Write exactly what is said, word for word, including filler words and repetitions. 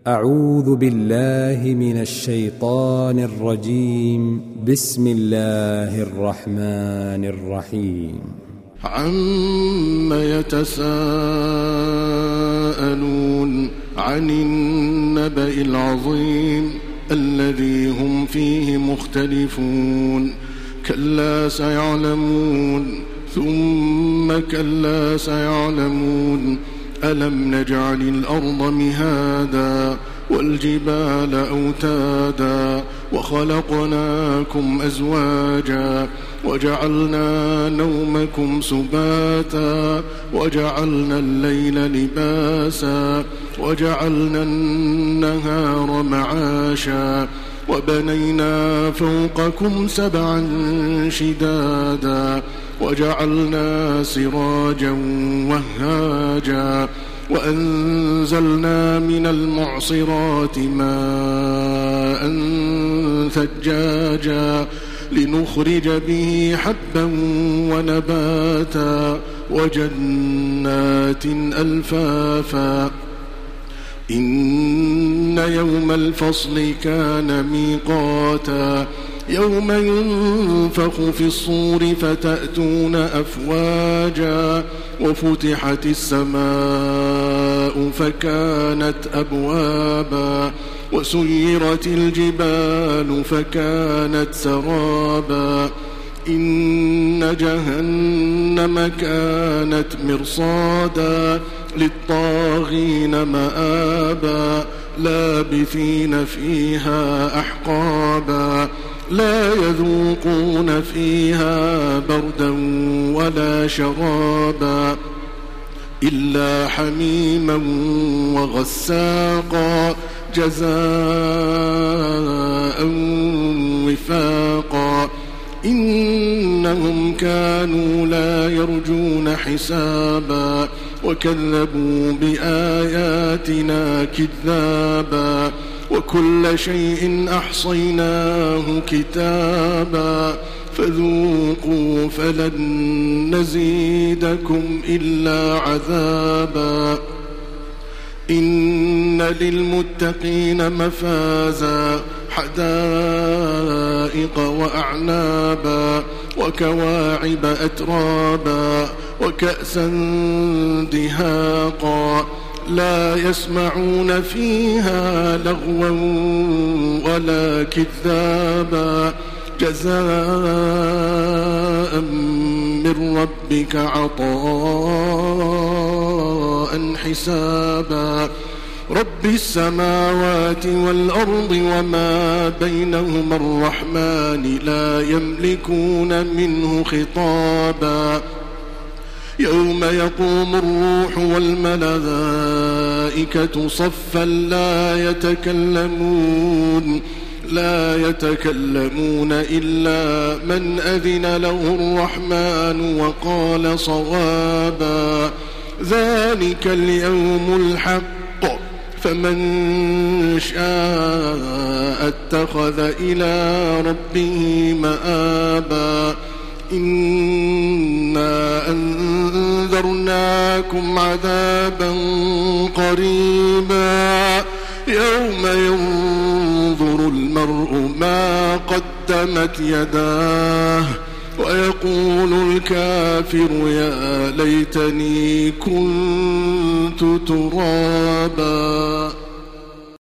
أعوذ بالله من الشيطان الرجيم. بسم الله الرحمن الرحيم. عم يتساءلون عن النبأ العظيم الذي هم فيه مختلفون كلا سيعلمون ثم كلا سيعلمون ألم نجعل الأرض مهادا والجبال أوتادا وخلقناكم أزواجا وجعلنا نومكم سباتا وجعلنا الليل لباسا وجعلنا النهار معاشا وبنينا فوقكم سبعا شدادا وجعلنا سراجا وهاجا وأنزلنا من المعصرات ماء ثجاجا لنخرج به حبا ونباتا وجنات ألفافا إن يوم الفصل كان ميقاتا يوم ينفخ في الصور فتأتون أفواجا وفتحت السماء فكانت أبوابا وسيرت الجبال فكانت سرابا إن جهنم كانت مرصادا للطاغين مآبا لابثين فيها أحقابا لا يذوقون فيها بردا ولا شرابا إلا حميما وغساقا جزاء وفاقا إنهم كانوا لا يرجون حسابا وكذبوا بآياتنا كذابا وكل شيء أحصيناه كتابا فذوقوا فلن نزيدكم إلا عذابا إن للمتقين مفازا حدائق وأعنابا وكواعب أترابا وكأسا دهاقا لا يسمعون فيها لغوا ولا كذابا جزاء من ربك عطاء حسابا رب السماوات والأرض وما بينهما الرحمن لا يملكون منه خطابا يوم يقوم الروح والملائكة صفا لا يتكلمون لا يتكلمون إلا من أذن له الرحمن وقال صوابا ذلك اليوم الحق فمن شاء اتخذ إلى ربه مآبا إنا أنذرناكم عذابا قريبا يوم ينظر المرء ما قدمت يداه ويقول الكافر يا ليتني كنت ترابا.